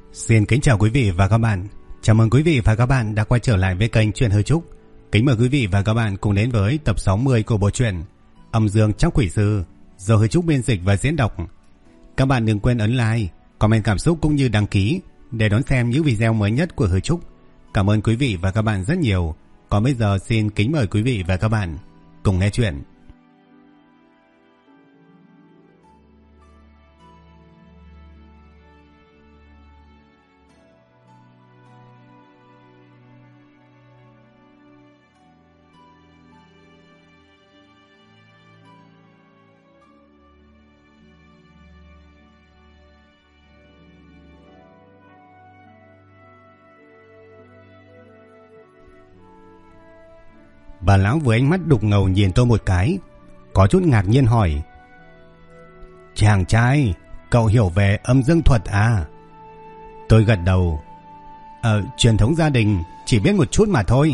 Xin kính chào quý vị và các bạn. Chào mừng quý vị và các bạn đã quay trở lại với kênh Truyện Hư Trúc. Kính mời quý vị và các bạn cùng đến với tập 60 của bộ truyện Âm Dương Trác Quỷ Sư do Hư Trúc biên dịch và diễn đọc. Các bạn đừng quên ấn like, comment cảm xúc cũng như đăng ký để đón xem những video mới nhất của Hư Trúc. Cảm ơn quý vị và các bạn rất nhiều. Còn bây giờ xin kính mời quý vị và các bạn cùng nghe chuyện. Bà lão với ánh mắt đục ngầu nhìn tôi một cái, có chút ngạc nhiên hỏi: "Chàng trai, cậu hiểu về âm dương thuật à?" Tôi gật đầu: Truyền thống gia đình chỉ biết một chút mà thôi."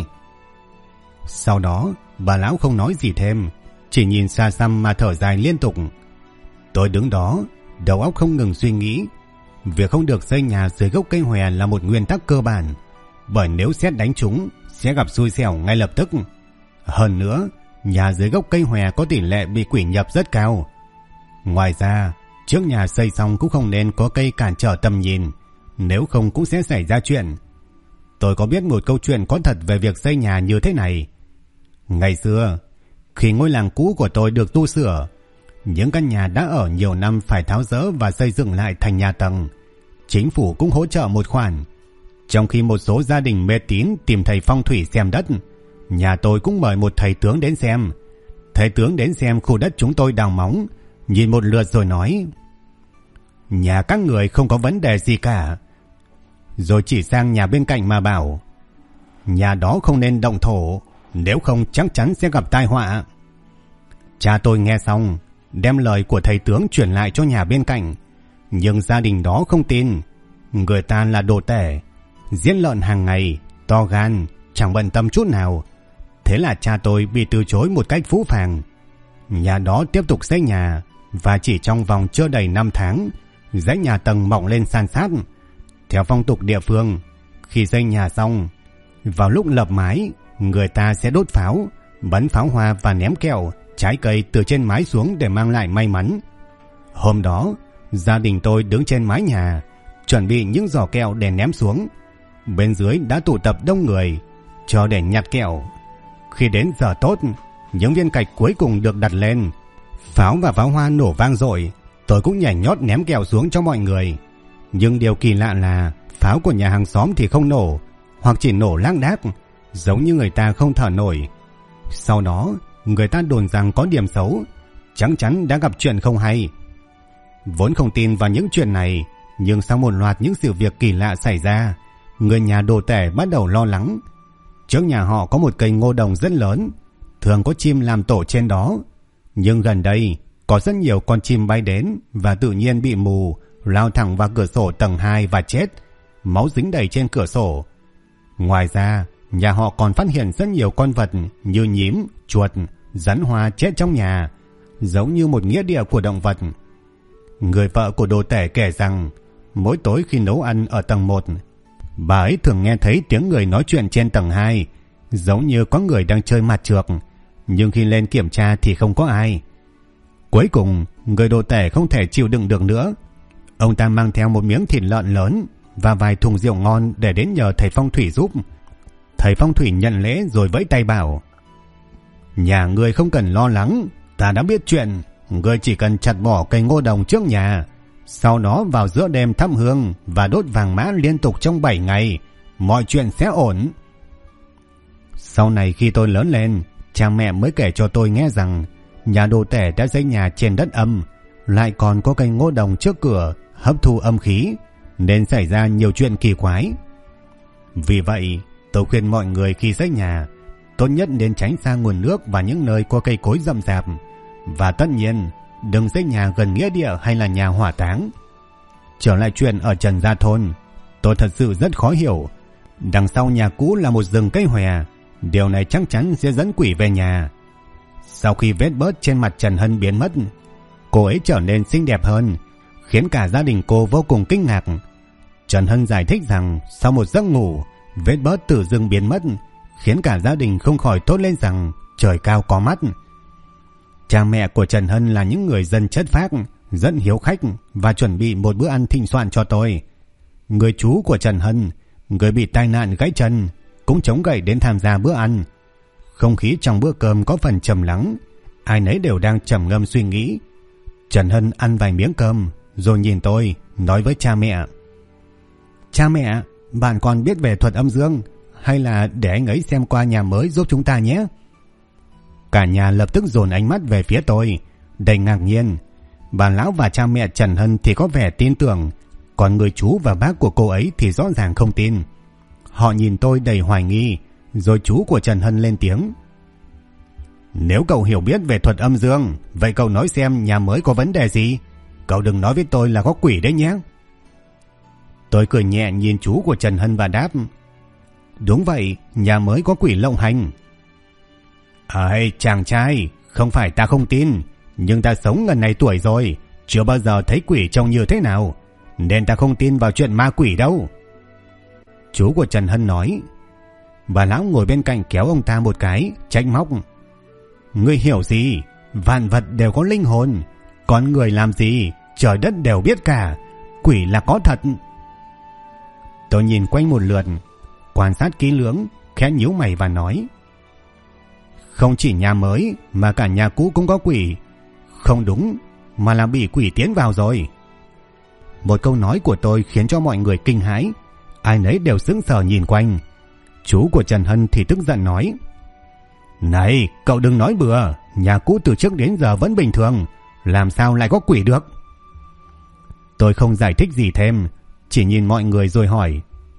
Sau đó bà lão không nói gì thêm, chỉ nhìn xa xăm mà thở dài liên tục. Tôi đứng đó, đầu óc không ngừng suy nghĩ. Việc không được xây nhà dưới gốc cây hòe là một nguyên tắc cơ bản, bởi nếu sét đánh trúng sẽ gặp xui xẻo ngay lập tức. Hơn nữa, nhà dưới gốc cây hòe có tỷ lệ bị quỷ nhập rất cao. Ngoài ra, trước nhà xây xong cũng không nên có cây cản trở tầm nhìn, nếu không cũng sẽ xảy ra chuyện. Tôi có biết một câu chuyện có thật về việc xây nhà như thế này. Ngày xưa, khi ngôi làng cũ của tôi được tu sửa, những căn nhà đã ở nhiều năm phải tháo dỡ và xây dựng lại thành nhà tầng. Chính phủ cũng hỗ trợ một khoản. Trong khi một số gia đình mê tín tìm thầy phong thủy xem đất, nhà tôi cũng mời một thầy tướng đến xem. Thầy tướng đến xem khu đất chúng tôi đào móng, nhìn một lượt rồi nói: "Nhà các người không có vấn đề gì cả." Rồi chỉ sang nhà bên cạnh mà bảo: "Nhà đó không nên động thổ, nếu không chắc chắn sẽ gặp tai họa." Cha tôi nghe xong, đem lời của thầy tướng chuyển lại cho nhà bên cạnh, nhưng gia đình đó không tin. Người ta là đồ tể, giết lợn hàng ngày, to gan, chẳng bận tâm chút nào. Thế là cha tôi bị từ chối một cách phũ phàng. Nhà đó tiếp tục xây nhà, và chỉ trong vòng chưa đầy 5 tháng, dãy nhà tầng mọc lên san sát. Theo phong tục địa phương, khi xây nhà xong, vào lúc lập mái, người ta sẽ đốt pháo, bắn pháo hoa và ném kẹo, trái cây từ trên mái xuống để mang lại may mắn. Hôm đó, gia đình tôi đứng trên mái nhà, chuẩn bị những giỏ kẹo để ném xuống. Bên dưới đã tụ tập đông người, cho để nhặt kẹo. Khi đến giờ tốt, những viên gạch cuối cùng được đặt lên, pháo và pháo hoa nổ vang dội. Tôi cũng nhảy nhót ném kẹo xuống cho mọi người. Nhưng điều kỳ lạ là pháo của nhà hàng xóm thì không nổ, hoặc chỉ nổ lác đác, giống như người ta không thở nổi. Sau đó, người ta đồn rằng có điểm xấu, chắc chắn đã gặp chuyện không hay. Vốn không tin vào những chuyện này, nhưng sau một loạt những sự việc kỳ lạ xảy ra, người nhà đồ tể bắt đầu lo lắng. Trước nhà họ có một cây ngô đồng rất lớn, thường có chim làm tổ trên đó. Nhưng gần đây có rất nhiều con chim bay đến và tự nhiên bị mù, lao thẳng vào cửa sổ tầng 2 và chết, máu dính đầy trên cửa sổ. Ngoài ra, nhà họ còn phát hiện rất nhiều con vật như nhím, chuột, rắn hoa chết trong nhà, giống như một nghĩa địa của động vật. Người vợ của đồ tể kể rằng mỗi tối khi nấu ăn ở tầng 1, bà ấy thường nghe thấy tiếng người nói chuyện trên tầng 2, giống như có người đang chơi mặt trược, nhưng khi lên kiểm tra thì không có ai. Cuối cùng, người đồ tể không thể chịu đựng được nữa. Ông ta mang theo một miếng thịt lợn lớn và vài thùng rượu ngon để đến nhờ thầy phong thủy giúp. Thầy phong thủy nhận lễ rồi vẫy tay bảo: "Nhà ngươi không cần lo lắng, ta đã biết chuyện. Ngươi chỉ cần chặt bỏ cây ngô đồng trước nhà, sau đó vào giữa đêm thắp hương và đốt vàng mã liên tục trong 7 ngày, mọi chuyện sẽ ổn." Sau này khi tôi lớn lên, cha mẹ mới kể cho tôi nghe rằng nhà đồ tể đã xây nhà trên đất âm, lại còn có cây ngô đồng trước cửa hấp thu âm khí, nên xảy ra nhiều chuyện kỳ quái. Vì vậy, tôi khuyên mọi người khi xây nhà, tốt nhất nên tránh xa nguồn nước và những nơi có cây cối rậm rạp. Và tất nhiên, đừng xây nhà gần nghĩa địa hay là nhà hỏa táng. Trở lại chuyện ở Trần Gia Thôn, tôi thật sự rất khó hiểu. Đằng sau nhà cũ là một rừng cây hòe, điều này chắc chắn sẽ dẫn quỷ về nhà. Sau khi vết bớt trên mặt Trần Hân biến mất, cô ấy trở nên xinh đẹp hơn, khiến cả gia đình cô vô cùng kinh ngạc. Trần Hân giải thích rằng sau một giấc ngủ, vết bớt tự dưng biến mất, khiến cả gia đình không khỏi thốt lên rằng trời cao có mắt. Cha mẹ của Trần Hân là những người dân chất phác, rất hiếu khách và chuẩn bị một bữa ăn thịnh soạn cho tôi. Người chú của Trần Hân, người bị tai nạn gãy chân, cũng chống gậy đến tham gia bữa ăn. Không khí trong bữa cơm có phần trầm lắng, ai nấy đều đang trầm ngâm suy nghĩ. Trần Hân ăn vài miếng cơm rồi nhìn tôi, nói với cha mẹ: Cha mẹ, bạn còn biết về thuật âm dương, hay là để anh ấy xem qua nhà mới giúp chúng ta nhé? Cả nhà lập tức dồn ánh mắt về phía tôi, đầy ngạc nhiên. Bà lão và cha mẹ Trần Hân thì có vẻ tin tưởng, còn người chú và bác của cô ấy thì rõ ràng không tin. Họ nhìn tôi đầy hoài nghi, rồi chú của Trần Hân lên tiếng: Nếu cậu hiểu biết về thuật âm dương, vậy cậu nói xem nhà mới có vấn đề gì? Cậu đừng nói với tôi là có quỷ đấy nhé. Tôi cười nhẹ nhìn chú của Trần Hân và đáp: Đúng vậy, nhà mới có quỷ lộng hành. Ây, chàng trai, không phải ta không tin, nhưng ta sống ngần này tuổi rồi, chưa bao giờ thấy quỷ trông như thế nào, nên ta không tin vào chuyện ma quỷ đâu. Chú của Trần Hân nói. Bà lão ngồi bên cạnh kéo ông ta một cái, trách móc: Ngươi hiểu gì? Vạn vật đều có linh hồn, con người làm gì trời đất đều biết cả, quỷ là có thật. Tôi nhìn quanh một lượt, quan sát kỹ lưỡng, khẽ nhíu mày và nói: Không chỉ nhà mới mà cả nhà cũ cũng có quỷ. Không đúng, mà là bị quỷ tiến vào rồi. Một câu nói của tôi khiến cho mọi người kinh hãi, ai nấy đều sững sờ nhìn quanh. Chú của Trần Hân thì tức giận nói: Này, cậu đừng nói bừa, nhà cũ từ trước đến giờ vẫn bình thường, làm sao lại có quỷ được? Tôi không giải thích gì thêm, chỉ nhìn mọi người rồi hỏi: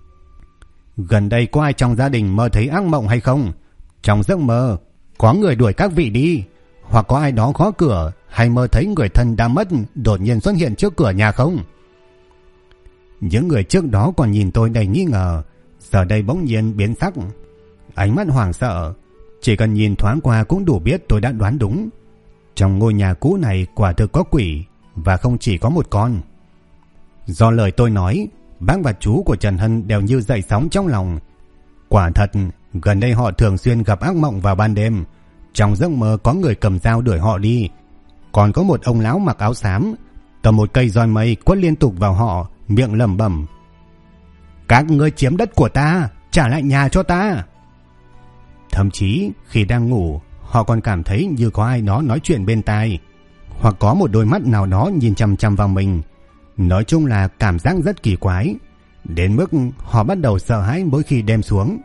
Gần đây có ai trong gia đình mơ thấy ác mộng hay không? Trong giấc mơ có người đuổi các vị đi, hoặc có ai đó gõ cửa, hay mơ thấy người thân đã mất đột nhiên xuất hiện trước cửa nhà không? Những người trước đó còn nhìn tôi đầy nghi ngờ, giờ đây bỗng nhiên biến sắc, ánh mắt hoảng sợ. Chỉ cần nhìn thoáng qua cũng đủ biết tôi đã đoán đúng. Trong ngôi nhà cũ này quả thực có quỷ, và không chỉ có một con. Do lời tôi nói, bác và chú của Trần Hân đều như dậy sóng trong lòng. Quả thật, gần đây họ thường xuyên gặp ác mộng vào ban đêm. Trong giấc mơ có người cầm dao đuổi họ đi, còn có một ông lão mặc áo xám cầm một cây roi mây quất liên tục vào họ, miệng lẩm bẩm: Các ngươi chiếm đất của ta, trả lại nhà cho ta. Thậm chí khi đang ngủ, họ còn cảm thấy như có ai đó nói chuyện bên tai, hoặc có một đôi mắt nào đó nhìn chằm chằm vào mình. Nói chung là cảm giác rất kỳ quái, đến mức họ bắt đầu sợ hãi mỗi khi đêm xuống.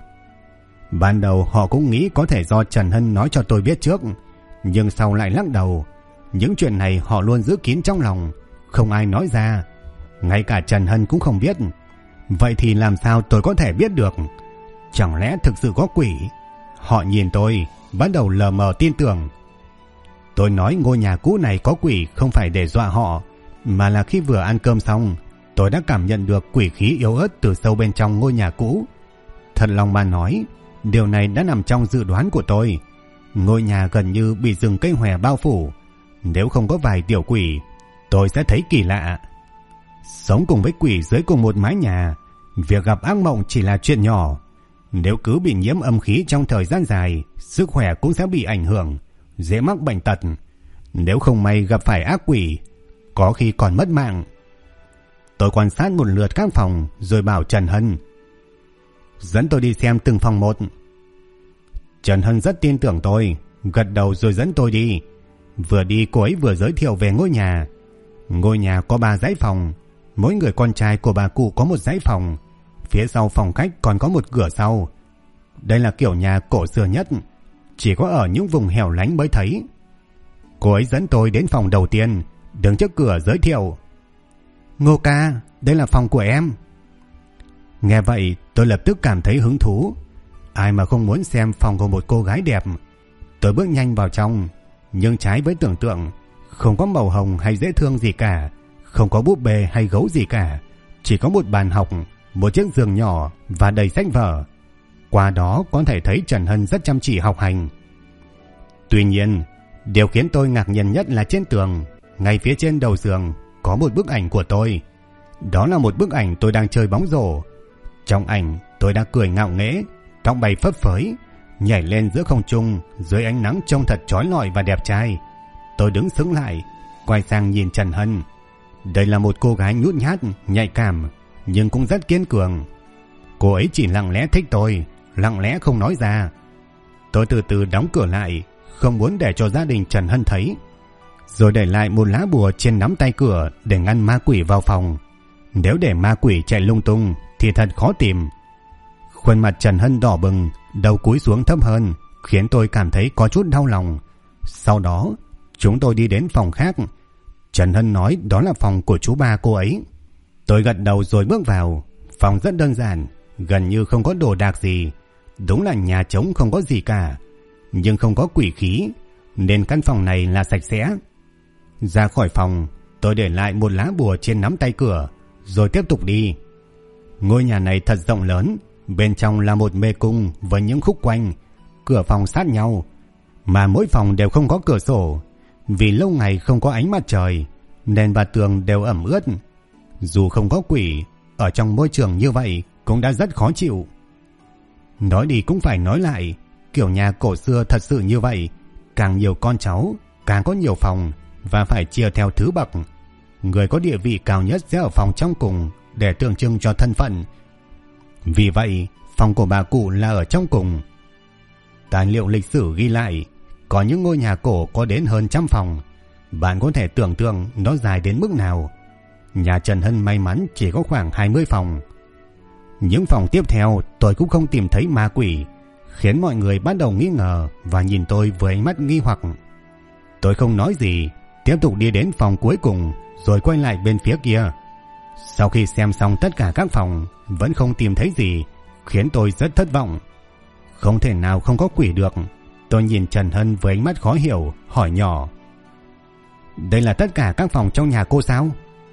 Ban đầu họ cũng nghĩ có thể do Trần Hân nói cho tôi biết trước, nhưng sau lại lắc đầu. Những chuyện này họ luôn giữ kín trong lòng, không ai nói ra, ngay cả Trần Hân cũng không biết. Vậy thì làm sao tôi có thể biết được? Chẳng lẽ thực sự có quỷ? Họ nhìn tôi, bắt đầu lờ mờ tin tưởng. Tôi nói ngôi nhà cũ này có quỷ không phải để dọa họ, mà là khi vừa ăn cơm xong, tôi đã cảm nhận được quỷ khí yếu ớt từ sâu bên trong ngôi nhà cũ. Thật lòng mà nói, điều này đã nằm trong dự đoán của tôi. Ngôi nhà gần như bị rừng cây hòe bao phủ. Nếu không có vài tiểu quỷ, tôi sẽ thấy kỳ lạ. Sống cùng với quỷ dưới cùng một mái nhà, việc gặp ác mộng chỉ là chuyện nhỏ. Nếu cứ bị nhiễm âm khí trong thời gian dài, sức khỏe cũng sẽ bị ảnh hưởng, dễ mắc bệnh tật. Nếu không may gặp phải ác quỷ, có khi còn mất mạng. Tôi quan sát một lượt các phòng rồi bảo Trần Hân: Dẫn tôi đi xem từng phòng một. Trần Hân rất tin tưởng tôi, gật đầu rồi dẫn tôi đi. Vừa đi cô ấy vừa giới thiệu về ngôi nhà. Ngôi nhà có 3 dãy phòng, mỗi người con trai của bà cụ có một dãy phòng. Phía sau phòng khách còn có một cửa sau. Đây là kiểu nhà cổ xưa nhất, chỉ có ở những vùng hẻo lánh mới thấy. Cô ấy dẫn tôi đến phòng đầu tiên, đứng trước cửa giới thiệu: Ngô ca, đây là phòng của em. Nghe vậy tôi lập tức cảm thấy hứng thú. Ai mà không muốn xem phòng của một cô gái đẹp. Tôi bước nhanh vào trong, nhưng trái với tưởng tượng, không có màu hồng hay dễ thương gì cả, không có búp bê hay gấu gì cả, chỉ có một bàn học, một chiếc giường nhỏ và đầy sách vở. Qua đó có thể thấy Trần Hân rất chăm chỉ học hành. Tuy nhiên, điều khiến tôi ngạc nhiên nhất là trên tường, ngay phía trên đầu giường, có một bức ảnh của tôi. Đó là một bức ảnh tôi đang chơi bóng rổ. Trong ảnh tôi đã cười ngạo nghễ, tóc bay phấp phới, nhảy lên giữa không trung dưới ánh nắng trông thật chói lọi và đẹp trai. Tôi đứng sững lại, quay sang nhìn Trần Hân. Đây là một cô gái nhút nhát, nhạy cảm, nhưng cũng rất kiên cường. Cô ấy chỉ lặng lẽ thích tôi, lặng lẽ không nói ra. Tôi từ từ đóng cửa lại, không muốn để cho gia đình Trần Hân thấy, rồi để lại một lá bùa trên nắm tay cửa để ngăn ma quỷ vào phòng. Nếu để ma quỷ chạy lung tung thì thật khó tìm. Khuôn mặt Trần Hân đỏ bừng, đầu cúi xuống thấp hơn, khiến tôi cảm thấy có chút đau lòng. Sau đó chúng tôi đi đến phòng khác. Trần Hân nói đó là phòng của chú ba cô ấy. Tôi gật đầu rồi bước vào. Phòng rất đơn giản, gần như không có đồ đạc gì. Đúng là nhà trống không có gì cả, nhưng không có quỷ khí, nên căn phòng này là sạch sẽ. Ra khỏi phòng, tôi để lại một lá bùa trên nắm tay cửa, rồi tiếp tục đi. Ngôi nhà này thật rộng lớn, bên trong là một mê cung với những khúc quanh, cửa phòng sát nhau, mà mỗi phòng đều không có cửa sổ. Vì lâu ngày không có ánh mặt trời, nền và tường đều ẩm ướt. Dù không có quỷ, ở trong môi trường như vậy cũng đã rất khó chịu. Nói đi cũng phải nói lại, kiểu nhà cổ xưa thật sự như vậy, càng nhiều con cháu, càng có nhiều phòng và phải chia theo thứ bậc. Người có địa vị cao nhất sẽ ở phòng trong cùng để tượng trưng cho thân phận. Vì vậy, phòng của bà cụ là ở trong cùng. Tài liệu lịch sử ghi lại, có những ngôi nhà cổ có đến hơn 100 phòng. Bạn có thể tưởng tượng nó dài đến mức nào. Nhà Trần Hân may mắn chỉ có khoảng 20 phòng. Những phòng tiếp theo tôi cũng không tìm thấy ma quỷ, khiến mọi người bắt đầu nghi ngờ và nhìn tôi với ánh mắt nghi hoặc. Tôi không nói gì, tiếp tục đi đến phòng cuối cùng rồi quay lại bên phía kia. Sau khi xem xong tất cả các phòng vẫn không tìm thấy gì, khiến tôi rất thất vọng. Không thể nào không có quỷ được. Tôi nhìn Trần Hân với ánh mắt khó hiểu, hỏi nhỏ: Đây là tất cả các phòng trong nhà cô sao?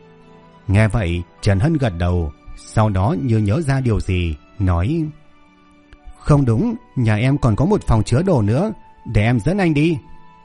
Nghe vậy Trần Hân gật đầu, sau đó như nhớ ra điều gì, nói: Không đúng, nhà em còn có một phòng chứa đồ nữa, để em dẫn anh đi.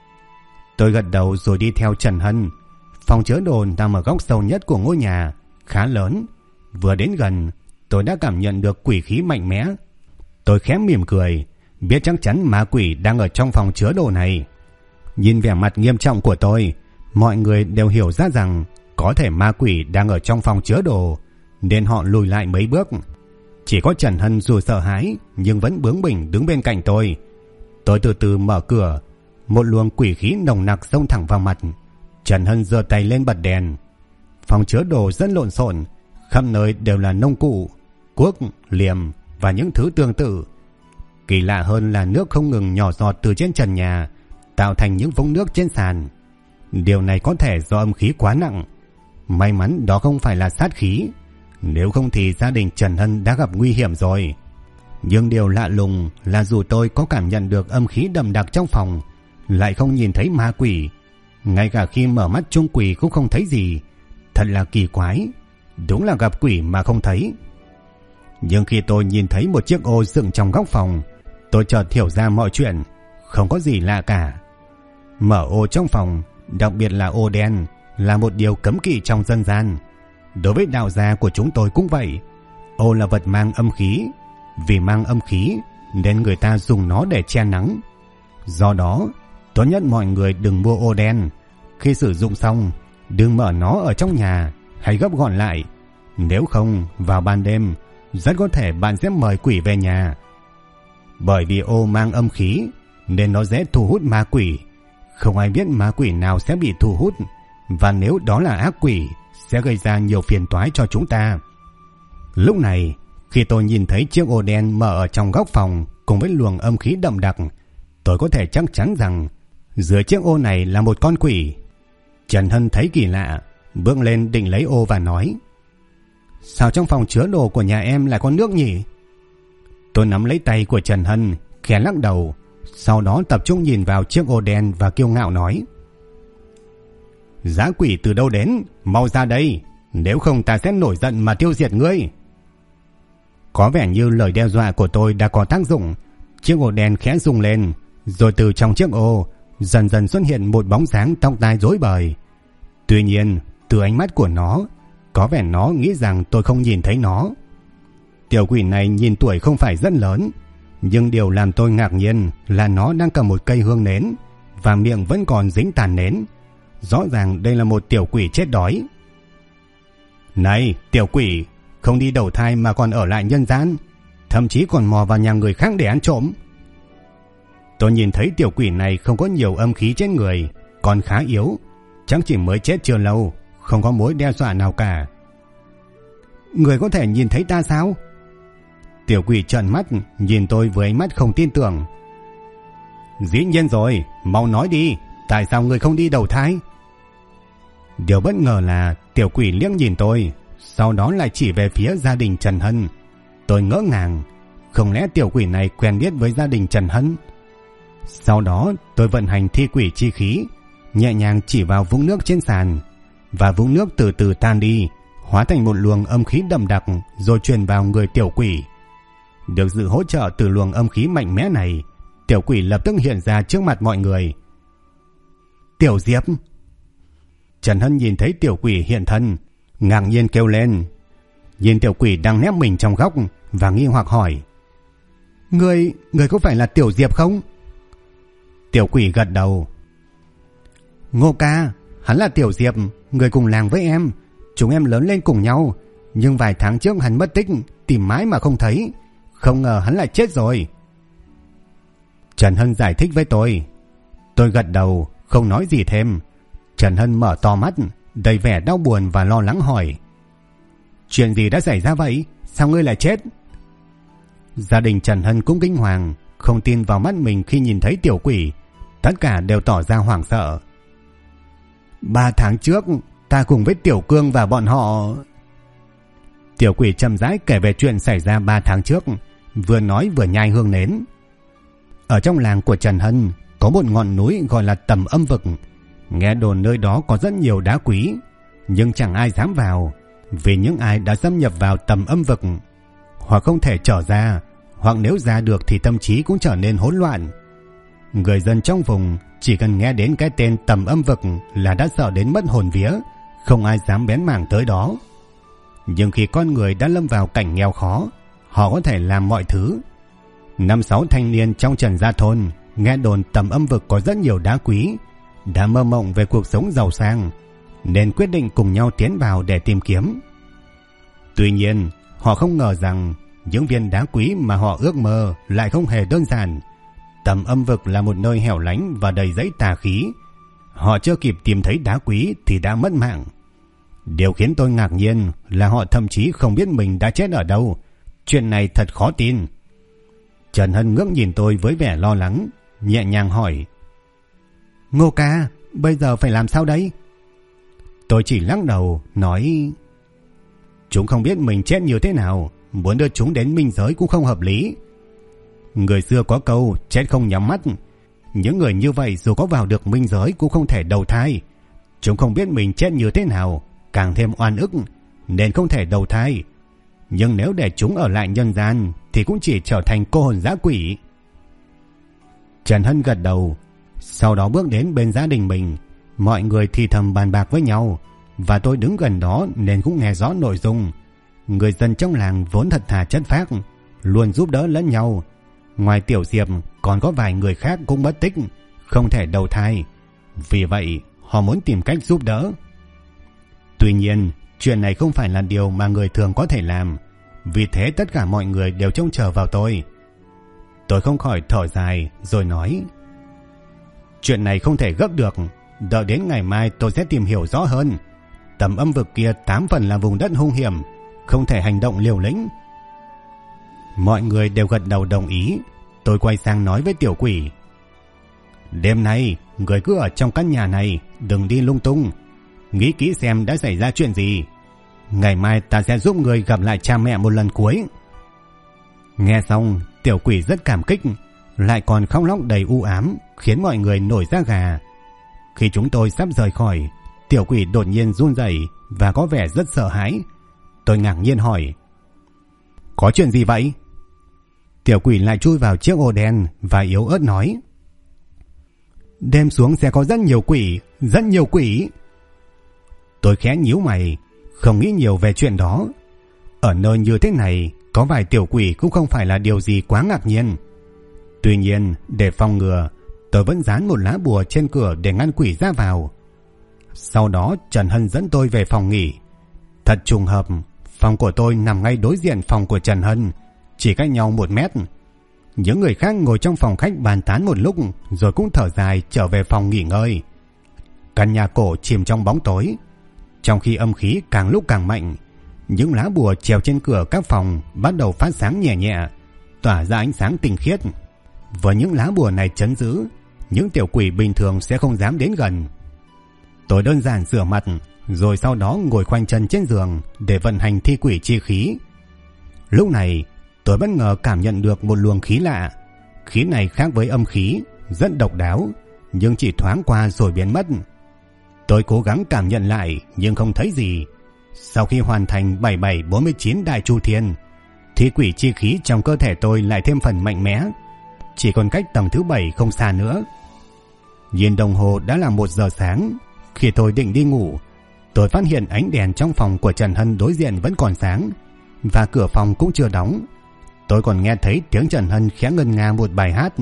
Tôi gật đầu rồi đi theo Trần Hân. Phòng chứa đồ nằm ở góc sâu nhất của ngôi nhà, khá lớn. Vừa đến gần, tôi đã cảm nhận được quỷ khí mạnh mẽ. Tôi khẽ mỉm cười, biết chắc chắn ma quỷ đang ở trong phòng chứa đồ này. Nhìn vẻ mặt nghiêm trọng của tôi, mọi người đều hiểu ra rằng có thể ma quỷ đang ở trong phòng chứa đồ, nên họ lùi lại mấy bước. Chỉ có Trần Hân dù sợ hãi nhưng vẫn bướng bỉnh đứng bên cạnh tôi. Tôi từ từ mở cửa, một luồng quỷ khí nồng nặc xông thẳng vào mặt. Trần Hân giơ tay lên bật đèn. Phòng chứa đồ rất lộn xộn, khắp nơi đều là nông cụ, cuốc, liềm và những thứ tương tự. Kỳ lạ hơn là nước không ngừng nhỏ giọt từ trên trần nhà, tạo thành những vũng nước trên sàn. Điều này có thể do âm khí quá nặng. May mắn đó không phải là sát khí, nếu không thì gia đình Trần Hân đã gặp nguy hiểm rồi. Nhưng điều lạ lùng là dù tôi có cảm nhận được âm khí đậm đặc trong phòng, lại không nhìn thấy ma quỷ. Ngay cả khi mở mắt trông quỷ cũng không thấy gì. Thật là kỳ quái, đúng là gặp quỷ mà không thấy. Nhưng khi tôi nhìn thấy một chiếc ô dựng trong góc phòng, tôi chợt hiểu ra mọi chuyện. Không có gì lạ cả. Mở ô trong phòng, đặc biệt là ô đen, là một điều cấm kỵ trong dân gian. Đối với đạo gia của chúng tôi cũng vậy. Ô là vật mang âm khí. Vì mang âm khí nên người ta dùng nó để che nắng. Do đó, tốt nhất mọi người đừng mua ô đen. Khi sử dụng xong, đừng mở nó ở trong nhà, hãy gấp gọn lại. Nếu không, vào ban đêm, rất có thể bạn sẽ mời quỷ về nhà. Bởi vì ô mang âm khí nên nó dễ thu hút ma quỷ. Không ai biết ma quỷ nào sẽ bị thu hút, và nếu đó là ác quỷ sẽ gây ra nhiều phiền toái cho chúng ta. Lúc này, khi tôi nhìn thấy chiếc ô đen mở ở trong góc phòng cùng với luồng âm khí đậm đặc, tôi có thể chắc chắn rằng dưới chiếc ô này là một con quỷ. Trần Hân thấy kỳ lạ, bước lên định lấy ô và nói: Sao trong phòng chứa đồ của nhà em lại có nước nhỉ? Tôi nắm lấy tay của Trần Hân, khẽ lắc đầu, sau đó tập trung nhìn vào chiếc ô đen và kiêu ngạo nói: Dã quỷ từ đâu đến, mau ra đây, nếu không ta sẽ nổi giận mà tiêu diệt ngươi. Có vẻ như lời đe dọa của tôi đã có tác dụng. Chiếc ô đen khẽ rung lên, rồi từ trong chiếc ô dần dần xuất hiện một bóng dáng tóc tai rối bời. Tuy nhiên, từ ánh mắt của nó, Có vẻ nó nghĩ rằng tôi không nhìn thấy nó. Tiểu quỷ này nhìn tuổi không phải rất lớn, nhưng điều làm tôi ngạc nhiên là nó đang cầm một cây hương nến và miệng vẫn còn dính tàn nến. Rõ ràng đây là một tiểu quỷ chết đói. Này tiểu quỷ, không đi đầu thai mà còn ở lại nhân gian, thậm chí còn mò vào nhà người khác để ăn trộm. Tôi nhìn thấy tiểu quỷ này không có nhiều âm khí trên người, còn khá yếu, chắc chỉ mới chết chưa lâu, không có mối đe dọa nào cả. Người có thể nhìn thấy ta sao? Tiểu quỷ trợn mắt nhìn tôi với ánh mắt không tin tưởng. Dĩ nhiên rồi, mau nói đi, tại sao người không đi đầu thai? Điều bất ngờ là tiểu quỷ liếc nhìn tôi, sau đó lại chỉ về phía gia đình Trần Hân. Tôi ngỡ ngàng, không lẽ tiểu quỷ này quen biết với gia đình Trần Hân? Sau đó tôi vận hành thi quỷ chi khí, nhẹ nhàng chỉ vào vũng nước trên sàn, và vũng nước từ từ tan đi, hóa thành một luồng âm khí đậm đặc rồi truyền vào người tiểu quỷ. Được sự hỗ trợ từ luồng âm khí mạnh mẽ này, tiểu quỷ lập tức hiện ra trước mặt mọi người. Tiểu Diệp! Trần Hân nhìn thấy tiểu quỷ hiện thân, ngạc nhiên kêu lên, nhìn tiểu quỷ đang nép mình trong góc và nghi hoặc hỏi: Người có phải là Tiểu Diệp không? Tiểu quỷ gật đầu. Ngô ca, hắn là Tiểu Diệp, người cùng làng với em. Chúng em lớn lên cùng nhau, nhưng vài tháng trước hắn mất tích, tìm mãi mà không thấy. Không ngờ hắn lại chết rồi. Trần Hân giải thích với tôi. Tôi gật đầu, không nói gì thêm. Trần Hân mở to mắt, đầy vẻ đau buồn và lo lắng hỏi: Chuyện gì đã xảy ra vậy? Sao ngươi lại chết? Gia đình Trần Hân cũng kinh hoàng, không tin vào mắt mình khi nhìn thấy tiểu quỷ. Tất cả đều tỏ ra hoảng sợ. 3 tháng trước, ta cùng với Tiểu Cương và bọn họ... Tiểu quỷ chậm rãi kể về chuyện xảy ra 3 tháng trước, vừa nói vừa nhai hương nến. Ở trong làng của Trần Hân có một ngọn núi gọi là Tầm Âm Vực. Nghe đồn nơi đó có rất nhiều đá quý, nhưng chẳng ai dám vào, vì những ai đã xâm nhập vào Tầm Âm Vực hoặc không thể trở ra, hoặc nếu ra được thì tâm trí cũng trở nên hỗn loạn. Người dân trong vùng chỉ cần nghe đến cái tên Tầm Âm Vực là đã sợ đến mất hồn vía, không ai dám bén mảng tới đó. Nhưng khi con người đã lâm vào cảnh nghèo khó, họ có thể làm mọi thứ. 5-6 thanh niên trong Trần Gia Thôn nghe đồn Tầm Âm Vực có rất nhiều đá quý, đã mơ mộng về cuộc sống giàu sang, nên quyết định cùng nhau tiến vào để tìm kiếm. Tuy nhiên, họ không ngờ rằng những viên đá quý mà họ ước mơ lại không hề đơn giản. Tầm Âm Vực là một nơi hẻo lánh và đầy rẫy tà khí. Họ chưa kịp tìm thấy đá quý thì đã mất mạng. Điều khiến tôi ngạc nhiên là họ thậm chí không biết mình đã chết ở đâu. Chuyện này thật khó tin. Trần Hân ngước nhìn tôi với vẻ lo lắng, nhẹ nhàng hỏi: Ngô ca, bây giờ phải làm sao đấy? Tôi chỉ lắc đầu, nói: Chúng không biết mình chết như thế nào, muốn đưa chúng đến minh giới cũng không hợp lý. Người xưa có câu chết không nhắm mắt. Những người như vậy dù có vào được minh giới cũng không thể đầu thai. Chúng không biết mình chết như thế nào, càng thêm oan ức, nên không thể đầu thai. Nhưng nếu để chúng ở lại nhân gian thì cũng chỉ trở thành cô hồn dã quỷ. Trần Hân gật đầu, sau đó bước đến bên gia đình mình. Mọi người thì thầm bàn bạc với nhau, và tôi đứng gần đó nên cũng nghe rõ nội dung. Người dân trong làng vốn thật thà chất phác, luôn giúp đỡ lẫn nhau. Ngoài Tiểu Diệp còn có vài người khác cũng mất tích, không thể đầu thai. Vì vậy họ muốn tìm cách giúp đỡ. Tuy nhiên chuyện này không phải là điều mà người thường có thể làm, vì thế tất cả mọi người đều trông chờ vào tôi. Tôi không khỏi thở dài rồi nói: Chuyện này không thể gấp được, đợi đến ngày mai tôi sẽ tìm hiểu rõ hơn. Tầm Âm Vực kia 8 phần là vùng đất hung hiểm, không thể hành động liều lĩnh. Mọi người đều gật đầu đồng ý. Tôi quay sang nói với tiểu quỷ: Đêm nay người cứ ở trong căn nhà này, đừng đi lung tung, nghĩ kỹ xem đã xảy ra chuyện gì. Ngày mai ta sẽ giúp người gặp lại cha mẹ một lần cuối. Nghe xong, tiểu quỷ rất cảm kích, lại còn khóc lóc đầy u ám, khiến mọi người nổi da gà. Khi chúng tôi sắp rời khỏi, tiểu quỷ đột nhiên run rẩy và có vẻ rất sợ hãi. Tôi ngạc nhiên hỏi: Có chuyện gì vậy? Tiểu quỷ lại chui vào chiếc ô đen và yếu ớt nói: Đêm xuống sẽ có rất nhiều quỷ, rất nhiều quỷ. Tôi khẽ nhíu mày, không nghĩ nhiều về chuyện đó. Ở nơi như thế này, có vài tiểu quỷ cũng không phải là điều gì quá ngạc nhiên. Tuy nhiên, để phòng ngừa, tôi vẫn dán một lá bùa trên cửa để ngăn quỷ ra vào. Sau đó Trần Hân dẫn tôi về phòng nghỉ. Thật trùng hợp, phòng của tôi nằm ngay đối diện phòng của Trần Hân, chỉ cách nhau 1 mét. Những người khác ngồi trong phòng khách bàn tán một lúc rồi cũng thở dài trở về phòng nghỉ ngơi. Căn nhà cổ chìm trong bóng tối, trong khi âm khí càng lúc càng mạnh. Những lá bùa treo trên cửa các phòng bắt đầu phát sáng nhẹ nhẹ, tỏa ra ánh sáng tinh khiết. Với những lá bùa này trấn giữ, những tiểu quỷ bình thường sẽ không dám đến gần. Tôi đơn giản rửa mặt, rồi sau đó ngồi khoanh chân trên giường để vận hành thi quỷ chi khí. Lúc này, tôi bất ngờ cảm nhận được một luồng khí lạ. Khí này khác với âm khí, rất độc đáo, nhưng chỉ thoáng qua rồi biến mất. Tôi cố gắng cảm nhận lại nhưng không thấy gì. Sau khi hoàn thành 7749 đại chu thiên, thi quỷ chi khí trong cơ thể tôi lại thêm phần mạnh mẽ. Chỉ còn cách tầng thứ 7 không xa nữa. Nhìn đồng hồ đã là 1 giờ sáng. Khi tôi định đi ngủ, tôi phát hiện ánh đèn trong phòng của Trần Hân đối diện vẫn còn sáng, và cửa phòng cũng chưa đóng. Tôi còn nghe thấy tiếng Trần Hân khẽ ngân nga một bài hát.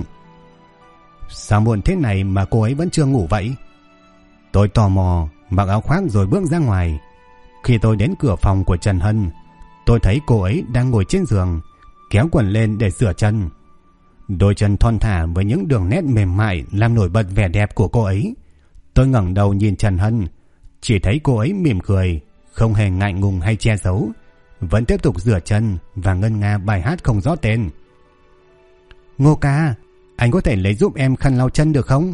Sao muộn thế này mà cô ấy vẫn chưa ngủ vậy? Tôi tò mò, mặc áo khoác rồi bước ra ngoài. Khi tôi đến cửa phòng của Trần Hân, tôi thấy cô ấy đang ngồi trên giường, kéo quần lên để rửa chân. Đôi chân thon thả với những đường nét mềm mại làm nổi bật vẻ đẹp của cô ấy. Tôi ngẩng đầu nhìn Trần Hân, chỉ thấy cô ấy mỉm cười, không hề ngại ngùng hay che giấu, vẫn tiếp tục rửa chân và ngân nga bài hát không rõ tên. Ngô ca, anh có thể lấy giúp em khăn lau chân được không?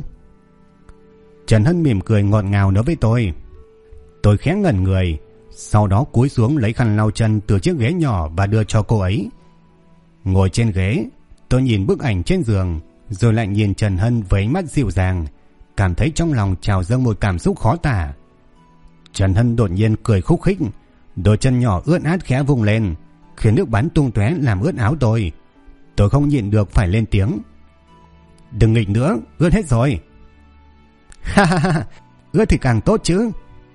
Trần Hân mỉm cười ngọt ngào nói với tôi. Tôi khẽ ngẩn người, sau đó cúi xuống lấy khăn lau chân từ chiếc ghế nhỏ và đưa cho cô ấy. Ngồi trên ghế, tôi nhìn bức ảnh trên giường, rồi lại nhìn Trần Hân với ánh mắt dịu dàng, cảm thấy trong lòng trào dâng một cảm xúc khó tả. Trần Hân đột nhiên cười khúc khích, đôi chân nhỏ ướt át khẽ vung lên, khiến nước bắn tung tóe làm ướt áo tôi. Tôi không nhịn được phải lên tiếng. Đừng nghịch nữa, ướt hết rồi. Ha ha ha, ướt thì càng tốt chứ.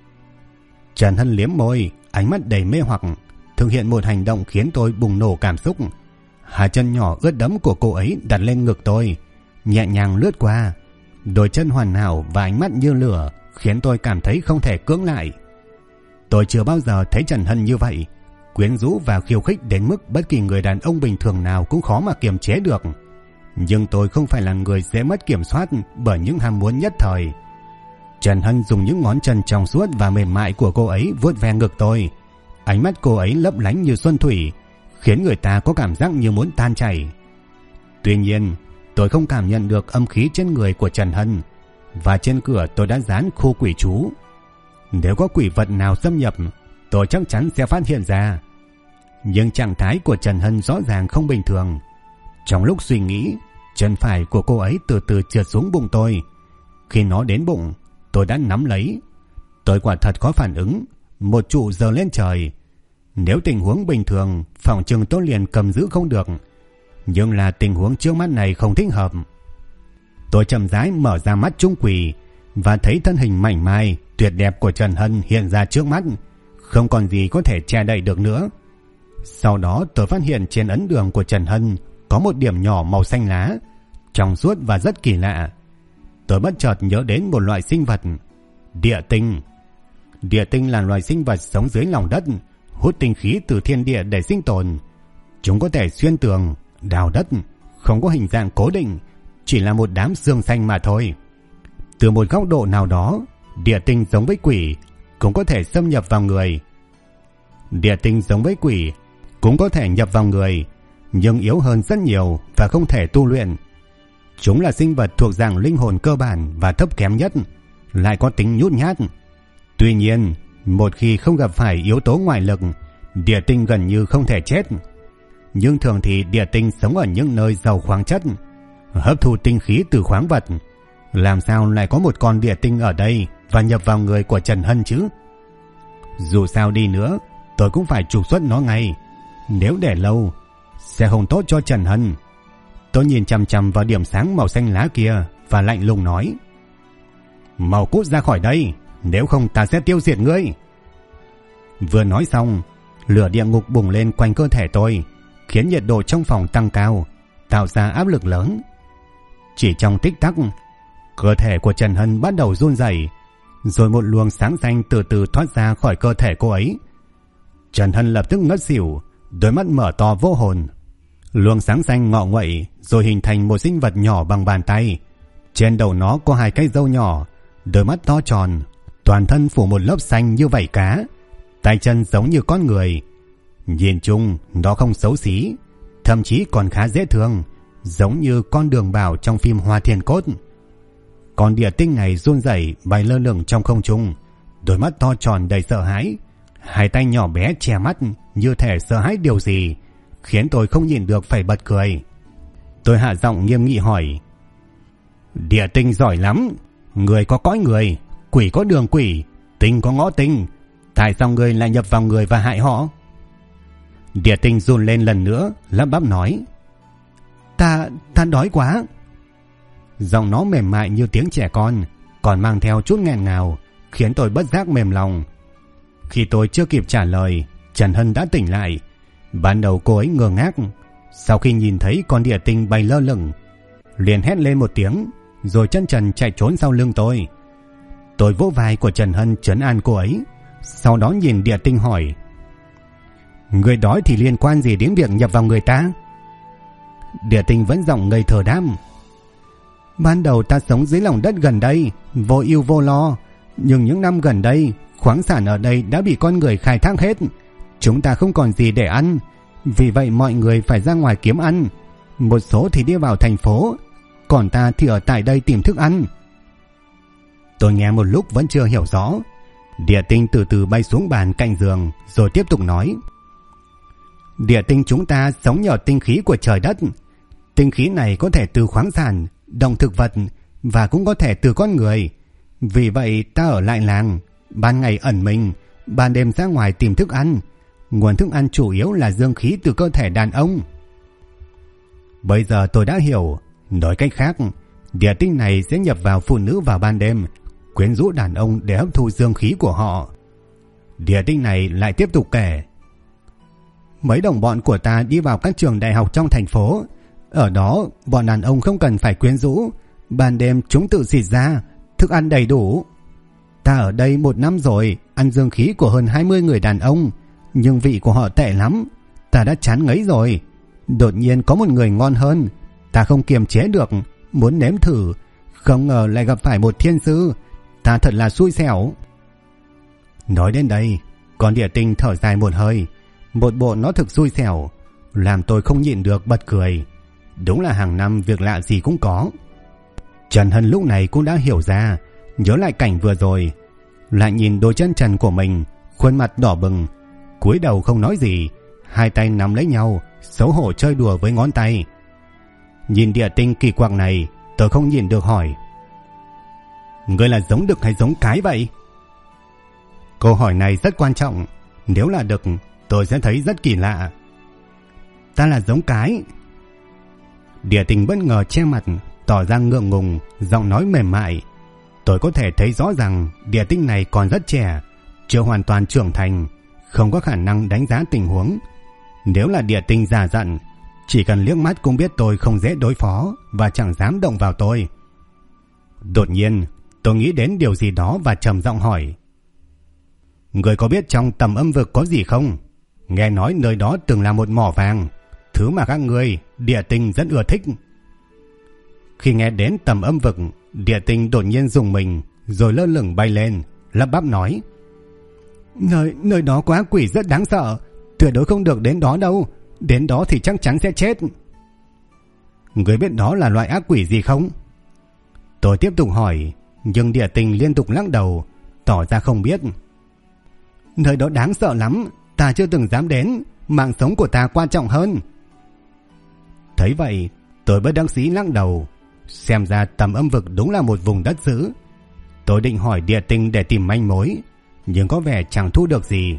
Trần Hân liếm môi, ánh mắt đầy mê hoặc, thực hiện một hành động khiến tôi bùng nổ cảm xúc. Hai chân nhỏ ướt đẫm của cô ấy đặt lên ngực tôi, nhẹ nhàng lướt qua. Đôi chân hoàn hảo và ánh mắt như lửa khiến tôi cảm thấy không thể cưỡng lại. Tôi chưa bao giờ thấy Trần Hân như vậy, quyến rũ và khiêu khích đến mức bất kỳ người đàn ông bình thường nào cũng khó mà kiềm chế được. Nhưng tôi không phải là người dễ mất kiểm soát bởi những ham muốn nhất thời. Trần Hân dùng những ngón chân trong suốt và mềm mại của cô ấy vuốt ve ngực tôi. Ánh mắt cô ấy lấp lánh như xuân thủy, khiến người ta có cảm giác như muốn tan chảy. Tuy nhiên, tôi không cảm nhận được âm khí trên người của Trần Hân, và trên cửa tôi đã dán khu quỷ chú. Nếu có quỷ vật nào xâm nhập, tôi chắc chắn sẽ phát hiện ra. Nhưng trạng thái của Trần Hân rõ ràng không bình thường. Trong lúc suy nghĩ, chân phải của cô ấy từ từ trượt xuống bụng tôi. Khi nó đến bụng, tôi đã nắm lấy. Tôi quả thật có phản ứng, một trụ giơ lên trời. Nếu tình huống bình thường, phòng chừng tôi liền cầm giữ không được. Nhưng là tình huống trước mắt này không thích hợp. Tôi chậm rãi mở ra mắt trung quỷ và thấy thân hình mảnh mai, tuyệt đẹp của Trần Hân hiện ra trước mắt, không còn gì có thể che đậy được nữa. Sau đó tôi phát hiện trên ấn đường của Trần Hân có một điểm nhỏ màu xanh lá, trong suốt và rất kỳ lạ. Tôi bất chợt nhớ đến một loại sinh vật, địa tinh. Địa tinh là loài sinh vật sống dưới lòng đất, hút tinh khí từ thiên địa để sinh tồn. Chúng có thể xuyên tường, đào đất, không có hình dạng cố định, chỉ là một đám xương xanh mà thôi. Từ một góc độ nào đó, địa tinh giống với quỷ, cũng có thể xâm nhập vào người. Địa tinh giống với quỷ, cũng có thể nhập vào người, nhưng yếu hơn rất nhiều và không thể tu luyện. Chúng là sinh vật thuộc dạng linh hồn cơ bản và thấp kém nhất, lại có tính nhút nhát. Tuy nhiên, một khi không gặp phải yếu tố ngoại lực, địa tinh gần như không thể chết. Nhưng thường thì địa tinh sống ở những nơi giàu khoáng chất, hấp thụ tinh khí từ khoáng vật. Làm sao lại có một con địa tinh ở đây và nhập vào người của Trần Hân chứ? Dù sao đi nữa, tôi cũng phải trục xuất nó ngay. Nếu để lâu, sẽ không tốt cho Trần Hân. Tôi nhìn chằm chằm vào điểm sáng màu xanh lá kia và lạnh lùng nói: mau cút ra khỏi đây, nếu không ta sẽ tiêu diệt ngươi. Vừa nói xong, lửa địa ngục bùng lên quanh cơ thể tôi, khiến nhiệt độ trong phòng tăng cao, tạo ra áp lực lớn. Chỉ trong tích tắc, cơ thể của Trần Hân bắt đầu run rẩy, rồi một luồng sáng xanh từ từ thoát ra khỏi cơ thể cô ấy. Trần Hân lập tức ngất xỉu, đôi mắt mở to vô hồn. Luồng sáng xanh ngọ nguậy rồi hình thành một sinh vật nhỏ bằng bàn tay. Trên đầu nó có 2 cái râu nhỏ, đôi mắt to tròn, toàn thân phủ một lớp xanh như vảy cá, tay chân giống như con người. Nhìn chung nó không xấu xí, thậm chí còn khá dễ thương, giống như con Đường Bảo trong phim Hoa Thiên Cốt. Con địa tinh này run rẩy bay lơ lửng trong không trung, đôi mắt to tròn đầy sợ hãi, 2 tay nhỏ bé che mắt như thể sợ hãi điều gì, khiến tôi không nhìn được phải bật cười. Tôi hạ giọng nghiêm nghị hỏi: địa tinh giỏi lắm, người có cõi người, quỷ có đường quỷ, tinh có ngõ tinh, tại sao người lại nhập vào người và hại họ? Địa tinh run lên lần nữa, lắp bắp nói: Ta đói quá. Giọng nó mềm mại như tiếng trẻ con, còn mang theo chút nghẹn ngào, khiến tôi bất giác mềm lòng. Khi tôi chưa kịp trả lời, Trần Hân đã tỉnh lại. Ban đầu cô ấy ngơ ngác, sau khi nhìn thấy con địa tinh bay lơ lửng, liền hét lên một tiếng, rồi chân trần chạy trốn sau lưng tôi. Tôi vỗ vai của Trần Hân trấn an cô ấy, sau đó nhìn địa tinh hỏi: người đói thì liên quan gì đến việc nhập vào người ta? Địa tinh vẫn giọng ngây thơ đáp: ban đầu ta sống dưới lòng đất gần đây, vô ưu vô lo, nhưng những năm gần đây khoáng sản ở đây đã bị con người khai thác hết, chúng ta không còn gì để ăn, vì vậy mọi người phải ra ngoài kiếm ăn. Một số thì đi vào thành phố, còn ta thì ở tại đây tìm thức ăn. Tôi nghe một lúc vẫn chưa hiểu rõ. Địa tinh từ từ bay xuống bàn cạnh giường, rồi tiếp tục nói: địa tinh chúng ta sống nhờ tinh khí của trời đất. Tinh khí này có thể từ khoáng sản, động thực vật, và cũng có thể từ con người. Vì vậy ta ở lại làng, ban ngày ẩn mình, ban đêm ra ngoài tìm thức ăn. Nguồn thức ăn chủ yếu là dương khí từ cơ thể đàn ông. Bây giờ tôi đã hiểu. Nói cách khác, địa tinh này sẽ nhập vào phụ nữ vào ban đêm, quyến rũ đàn ông để hấp thu dương khí của họ. Địa tinh này lại tiếp tục kể: mấy đồng bọn của ta đi vào các trường đại học trong thành phố. Ở đó bọn đàn ông không cần phải quyến rũ, ban đêm chúng tự xịt ra, thức ăn đầy đủ. Ta ở đây 1 năm rồi, ăn dương khí của hơn 20 người đàn ông, nhưng vị của họ tệ lắm, ta đã chán ngấy rồi. Đột nhiên có một người ngon hơn, ta không kiềm chế được, muốn nếm thử, không ngờ lại gặp phải một thiên sư. Ta thật là xui xẻo. Nói đến đây, con địa tinh thở dài một hơi, một bộ nó thực xui xẻo, làm tôi không nhịn được bật cười. Đúng là hàng năm việc lạ gì cũng có. Trần Hân lúc này cũng đã hiểu ra, nhớ lại cảnh vừa rồi, lại nhìn đôi chân trần của mình, khuôn mặt đỏ bừng, cúi đầu không nói gì, 2 tay nắm lấy nhau, xấu hổ chơi đùa với ngón tay. Nhìn địa tinh kỳ quặc này, tôi không nhìn được hỏi: ngươi là giống đực hay giống cái vậy? Câu hỏi này rất quan trọng. Nếu là đực, tôi sẽ thấy rất kỳ lạ. Ta là giống cái. Địa tinh bất ngờ che mặt, tỏ ra ngượng ngùng, giọng nói mềm mại. Tôi có thể thấy rõ rằng địa tinh này còn rất trẻ, chưa hoàn toàn trưởng thành, không có khả năng đánh giá tình huống. Nếu là địa tinh già dặn, chỉ cần liếc mắt cũng biết tôi không dễ đối phó và chẳng dám động vào tôi. Đột nhiên tôi nghĩ đến điều gì đó và trầm giọng hỏi: người có biết trong Tầm Âm Vực có gì không? Nghe nói nơi đó từng là một mỏ vàng, thứ mà các ngươi địa tinh rất ưa thích. Khi nghe đến Tầm Âm Vực, địa tinh đột nhiên rùng mình, rồi lơ lửng bay lên, lắp bắp nói: nơi đó quá quỷ rất đáng sợ, tuyệt đối không được đến đó đâu, đến đó thì chắc chắn sẽ chết. Người biết đó là loại ác quỷ gì không? Tôi tiếp tục hỏi, nhưng địa tinh liên tục lắc đầu, tỏ ra không biết. Nơi đó đáng sợ lắm, ta chưa từng dám đến, mạng sống của ta quan trọng hơn. Thấy vậy, tôi bất đắc dĩ lắc đầu. Xem ra Tầm Âm Vực đúng là một vùng đất dữ. Tôi định hỏi địa tinh để tìm manh mối, nhưng có vẻ chẳng thu được gì.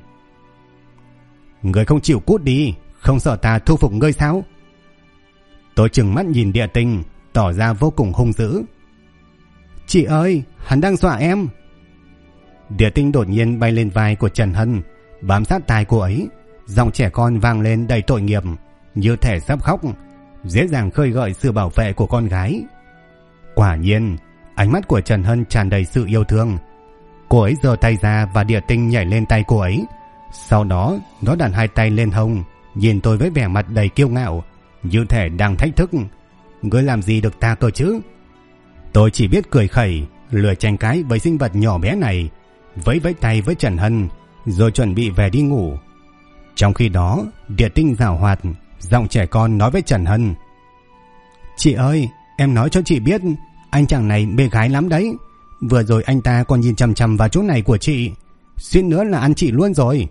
Người không chịu cút đi, không sợ ta thu phục ngươi sao? Tôi trừng mắt nhìn địa tinh, tỏ ra vô cùng hung dữ. Chị ơi, hắn đang dọa em. Địa tinh đột nhiên bay lên vai của Trần Hân, Bám sát tai cô ấy, giọng trẻ con vang lên đầy tội nghiệp, như thể sắp khóc, dễ dàng khơi gợi sự bảo vệ của con gái. Quả nhiên, ánh mắt của Trần Hân tràn đầy sự yêu thương. Cô ấy giơ tay ra và địa tinh nhảy lên tay cô ấy. Sau đó nó đặt hai tay lên hông, nhìn tôi với vẻ mặt đầy kiêu ngạo, như thể đang thách thức. Ngươi làm gì được ta cơ chứ? Tôi chỉ biết cười khẩy, lười tranh cãi với sinh vật nhỏ bé này, vẫy vẫy tay với Trần Hân, rồi chuẩn bị về đi ngủ. Trong khi đó, địa tinh giảo hoạt, giọng trẻ con nói với Trần Hân: Chị ơi, em nói cho chị biết, anh chàng này mê gái lắm đấy. Vừa rồi anh ta còn nhìn chằm chằm vào chỗ này của chị, suýt nữa là ăn chị luôn rồi.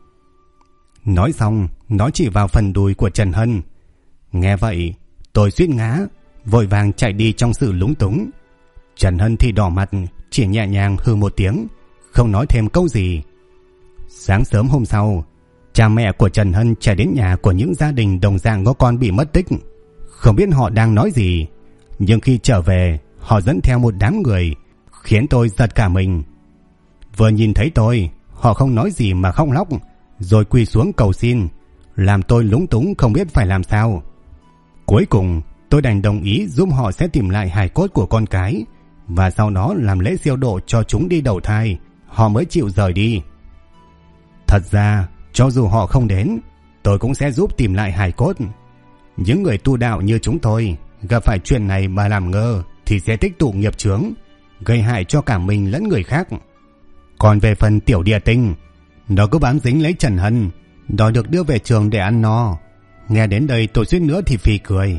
Nói xong, nó chỉ vào phần đùi của Trần Hân. Nghe vậy, tôi suýt ngã, vội vàng chạy đi trong sự lúng túng. Trần Hân thì đỏ mặt, chỉ nhẹ nhàng hừ một tiếng, không nói thêm câu gì. Sáng sớm hôm sau, cha mẹ của Trần Hân chạy đến nhà của những gia đình đồng dạng có con bị mất tích. Không biết họ đang nói gì, nhưng khi trở về, họ dẫn theo một đám người, khiến tôi giật cả mình. Vừa nhìn thấy tôi, họ không nói gì mà khóc lóc, rồi quỳ xuống cầu xin, làm tôi lúng túng không biết phải làm sao. Cuối cùng, tôi đành đồng ý giúp họ sẽ tìm lại hài cốt của con cái, và sau đó làm lễ siêu độ cho chúng đi đầu thai, họ mới chịu rời đi. Thật ra, cho dù họ không đến, tôi cũng sẽ giúp tìm lại hài cốt. Những người tu đạo như chúng tôi, gặp phải chuyện này mà làm ngơ thì sẽ tích tụ nghiệp chướng, gây hại cho cả mình lẫn người khác. Còn về phần tiểu địa tinh, nó cứ bám dính lấy Trần Hân, đòi được đưa về trường để ăn no. Nghe đến đây tôi suýt nữa thì phì cười.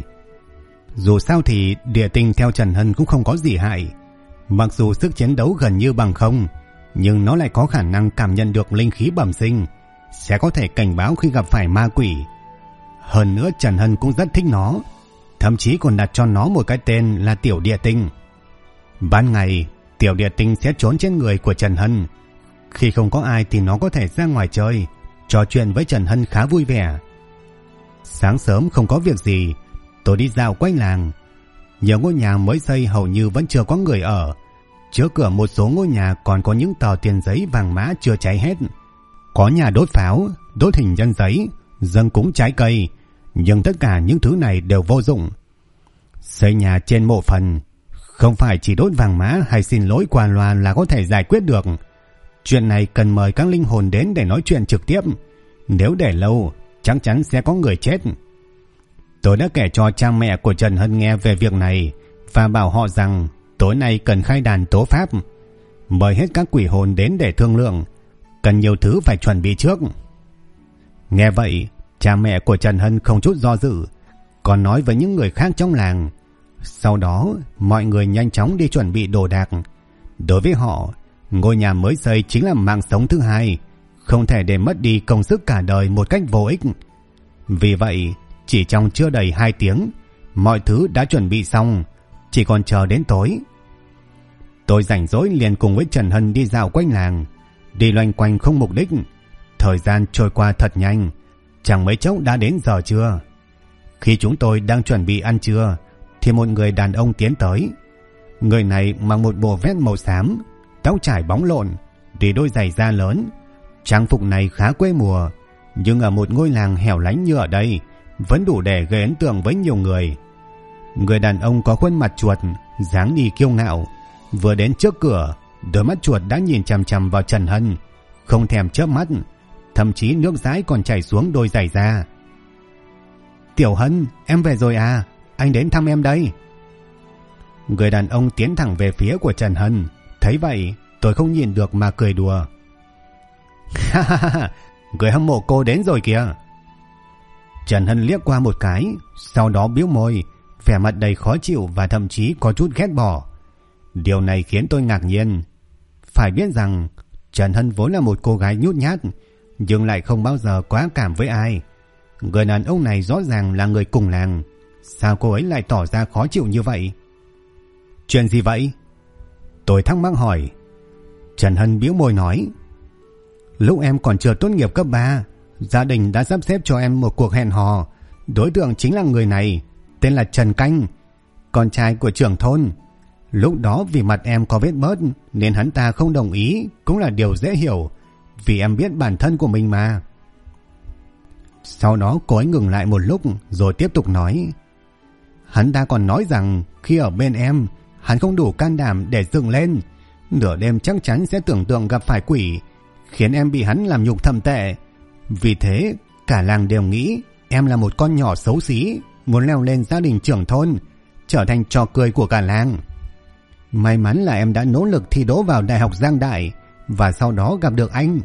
Dù sao thì địa tinh theo Trần Hân cũng không có gì hại. Mặc dù sức chiến đấu gần như bằng không, nhưng nó lại có khả năng cảm nhận được linh khí bẩm sinh, sẽ có thể cảnh báo khi gặp phải ma quỷ. Hơn nữa Trần Hân cũng rất thích nó, thậm chí còn đặt cho nó một cái tên là tiểu địa tinh. Ban ngày, tiểu địa tinh sẽ trốn trên người của Trần Hân. Khi không có ai thì nó có thể ra ngoài chơi, trò chuyện với Trần Hân khá vui vẻ. Sáng sớm không có việc gì, tôi đi dạo quanh làng. Nhiều ngôi nhà mới xây hầu như vẫn chưa có người ở. Trước cửa một số ngôi nhà còn có những tờ tiền giấy vàng mã chưa cháy hết. Có nhà đốt pháo, đốt hình nhân giấy, dâng cúng trái cây, nhưng tất cả những thứ này đều vô dụng. Xây nhà trên mộ phần, không phải chỉ đốt vàng mã hay xin lỗi qua loa là có thể giải quyết được. Chuyện này cần mời các linh hồn đến để nói chuyện trực tiếp. Nếu để lâu, chắc chắn sẽ có người chết. Tôi đã kể cho cha mẹ của Trần Hân nghe về việc này và bảo họ rằng tối nay cần khai đàn tố pháp, mời hết các quỷ hồn đến để thương lượng. Cần nhiều thứ phải chuẩn bị trước. Nghe vậy, cha mẹ của Trần Hân không chút do dự, còn nói với những người khác trong làng. Sau đó, mọi người nhanh chóng đi chuẩn bị đồ đạc. Đối với họ, ngôi nhà mới xây chính là mạng sống thứ hai, không thể để mất đi công sức cả đời một cách vô ích. Vì vậy, chỉ trong chưa đầy 2 tiếng, mọi thứ đã chuẩn bị xong, chỉ còn chờ đến tối. Tôi rảnh rỗi liền cùng với Trần Hân đi dạo quanh làng, đi loanh quanh không mục đích. Thời gian trôi qua thật nhanh, chẳng mấy chốc đã đến giờ trưa. Khi chúng tôi đang chuẩn bị ăn trưa, thì một người đàn ông tiến tới. Người này mặc một bộ vest màu xám, tóc trải bóng lộn, đi đôi giày da lớn. Trang phục này khá quê mùa, nhưng ở một ngôi làng hẻo lánh như ở đây vẫn đủ để gây ấn tượng với nhiều người. Người đàn ông có khuôn mặt chuột, dáng đi kiêu ngạo. Vừa đến trước cửa, đôi mắt chuột đã nhìn chằm chằm vào Trần Hân, không thèm chớp mắt, thậm chí nước dãi còn chảy xuống đôi giày da. Tiểu Hân, em về rồi à? Anh đến thăm em đây. Người đàn ông tiến thẳng về phía của Trần Hân. Thấy vậy, tôi không nhìn được mà cười đùa. Ha ha ha, người hâm mộ cô đến rồi kìa. Trần Hân liếc qua một cái, sau đó bĩu môi, vẻ mặt đầy khó chịu và thậm chí có chút ghét bỏ. Điều này khiến tôi ngạc nhiên. Phải biết rằng Trần Hân vốn là một cô gái nhút nhát, nhưng lại không bao giờ quá cảm với ai. Người đàn ông này rõ ràng là người cùng làng, sao cô ấy lại tỏ ra khó chịu như vậy? Chuyện gì vậy? Tôi thắc mắc hỏi. Trần Hân bĩu môi nói: Lúc em còn chưa tốt nghiệp cấp 3, gia đình đã sắp xếp cho em một cuộc hẹn hò. Đối tượng chính là người này, tên là Trần Canh, con trai của trưởng thôn. Lúc đó vì mặt em có vết bớt nên hắn ta không đồng ý, cũng là điều dễ hiểu. vì em biết bản thân của mình mà. Sau đó cô ấy ngừng lại một lúc rồi tiếp tục nói. Hắn ta còn nói rằng khi ở bên em, hắn không đủ can đảm để dựng lên. Nửa đêm chắc chắn sẽ tưởng tượng gặp phải quỷ, khiến em bị hắn làm nhục thậm tệ. Vì thế, cả làng đều nghĩ em là một con nhỏ xấu xí, muốn leo lên gia đình trưởng thôn, trở thành trò cười của cả làng. May mắn là em đã nỗ lực thi đỗ vào Đại học Giang Đại và sau đó gặp được anh.